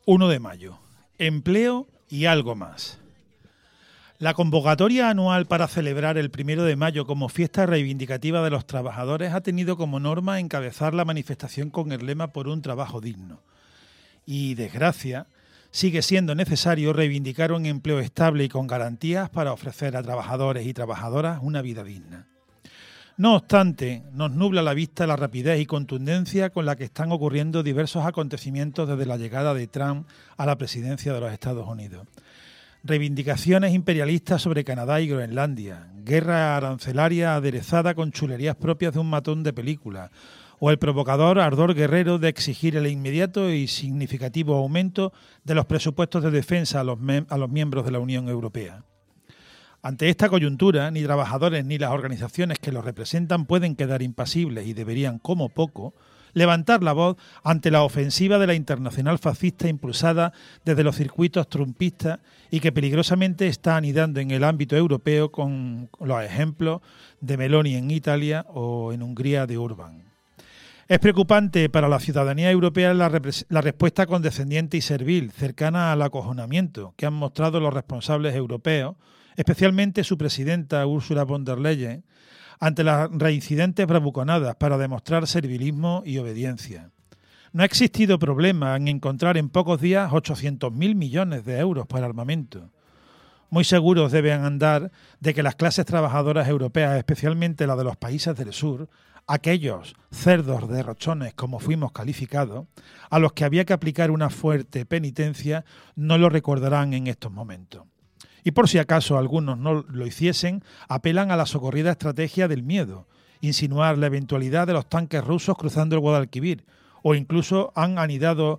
1 de mayo. Empleo y algo más. La convocatoria anual para celebrar el 1 de mayo como fiesta reivindicativa de los trabajadores ha tenido como norma encabezar la manifestación con el lema por un trabajo digno. Y, desgracia, sigue siendo necesario reivindicar un empleo estable y con garantías para ofrecer a trabajadores y trabajadoras una vida digna. No obstante, nos nubla la vista la rapidez y contundencia con la que están ocurriendo diversos acontecimientos desde la llegada de Trump a la presidencia de los Estados Unidos. Reivindicaciones imperialistas sobre Canadá y Groenlandia, guerra arancelaria aderezada con chulerías propias de un matón de película, o el provocador ardor guerrero de exigir el inmediato y significativo aumento de los presupuestos de defensa a los miembros de la Unión Europea. Ante esta coyuntura, ni trabajadores ni las organizaciones que los representan pueden quedar impasibles y deberían, como poco, levantar la voz ante la ofensiva de la internacional fascista impulsada desde los circuitos trumpistas y que peligrosamente está anidando en el ámbito europeo con los ejemplos de Meloni en Italia o en Hungría de Orbán. Es preocupante para la ciudadanía europea la respuesta condescendiente y servil, cercana al acojonamiento, que han mostrado los responsables europeos, especialmente su presidenta Ursula von der Leyen, ante las reincidentes bravuconadas para demostrar servilismo y obediencia. No ha existido problema en encontrar en pocos días 800.000 millones de euros para armamento. Muy seguros deben andar de que las clases trabajadoras europeas, especialmente las de los países del sur, aquellos cerdos derrochones como fuimos calificados, a los que había que aplicar una fuerte penitencia, no lo recordarán en estos momentos. Y por si acaso algunos no lo hiciesen, apelan a la socorrida estrategia del miedo, insinuar la eventualidad de los tanques rusos cruzando el Guadalquivir, o incluso han animado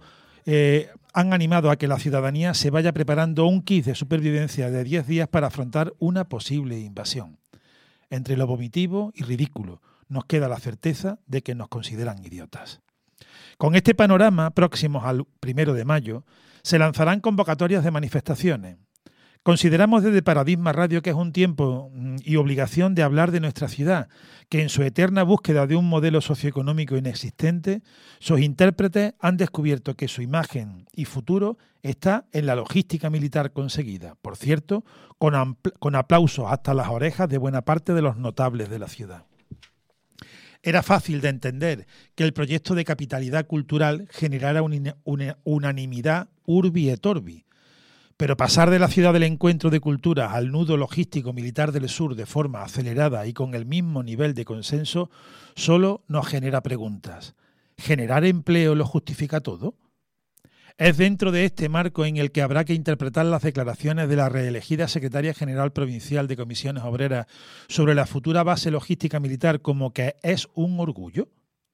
a que la ciudadanía se vaya preparando un kit de supervivencia de 10 días para afrontar una posible invasión. Entre lo vomitivo y ridículo, nos queda la certeza de que nos consideran idiotas. Con este panorama, próximos al 1 de mayo, se lanzarán convocatorias de manifestaciones. Consideramos desde Paradigma Radio que es un tiempo y obligación de hablar de nuestra ciudad, que en su eterna búsqueda de un modelo socioeconómico inexistente, sus intérpretes han descubierto que su imagen y futuro está en la logística militar conseguida, por cierto, con aplausos hasta las orejas de buena parte de los notables de la ciudad. Era fácil de entender que el proyecto de capitalidad cultural generara una unanimidad urbi et orbi, pero pasar de la ciudad del encuentro de culturas al nudo logístico militar del sur de forma acelerada y con el mismo nivel de consenso solo nos genera preguntas. ¿Generar empleo lo justifica todo? Es dentro de este marco en el que habrá que interpretar las declaraciones de la reelegida secretaria general provincial de Comisiones Obreras sobre la futura base logística militar como que es un orgullo.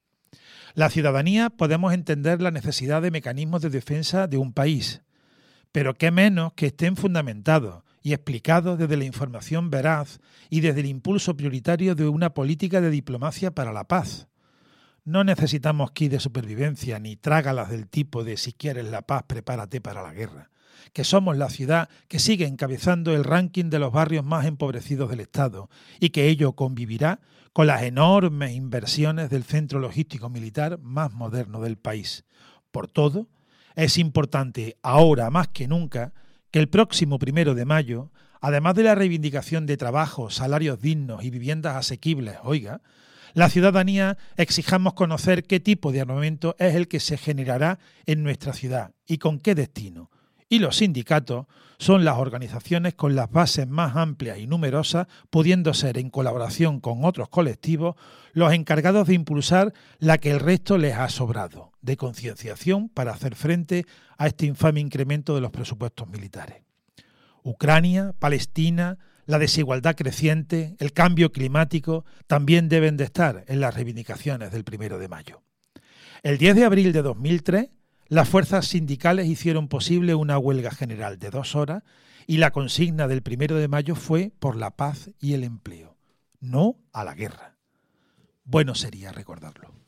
La ciudadanía podemos entender la necesidad de mecanismos de defensa de un país, pero qué menos que estén fundamentados y explicados desde la información veraz y desde el impulso prioritario de una política de diplomacia para la paz. No necesitamos kits de supervivencia ni trágalas del tipo de si quieres la paz, prepárate para la guerra, que somos la ciudad que sigue encabezando el ranking de los barrios más empobrecidos del Estado y que ello convivirá con las enormes inversiones del centro logístico militar más moderno del país. Por todo, es importante, ahora más que nunca, que el próximo 1 de mayo, además de la reivindicación de trabajo, salarios dignos y viviendas asequibles, la ciudadanía exijamos conocer qué tipo de armamento es el que se generará en nuestra ciudad y con qué destino. Y los sindicatos son las organizaciones con las bases más amplias y numerosas, pudiendo ser en colaboración con otros colectivos los encargados de impulsar la que el resto les ha sobrado, de concienciación para hacer frente a este infame incremento de los presupuestos militares. Ucrania, Palestina, la desigualdad creciente, el cambio climático también deben de estar en las reivindicaciones del 1 de mayo. El 10 de abril de 2003, las fuerzas sindicales hicieron posible una huelga general de 2 horas y la consigna del 1 de mayo fue por la paz y el empleo, no a la guerra. Bueno sería recordarlo.